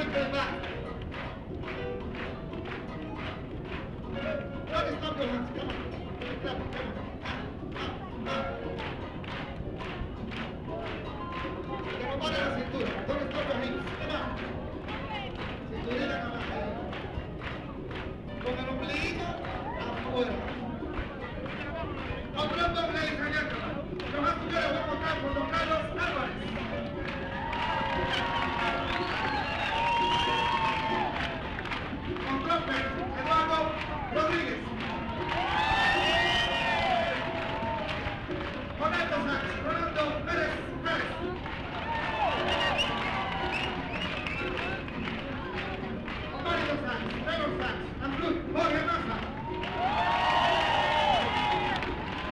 step back. Don't stop your hands. Come on. Come on. Que no pare la cintura. Don't stop your hands. Come on. Cinturita nada más. Con el ombliguito afuera. Otro doble, ladies and gentlemen. Los más señores, vamos a contar con Don Carlos Álvarez. Con trumpet, Eduardo Rodríguez. Con alto sax,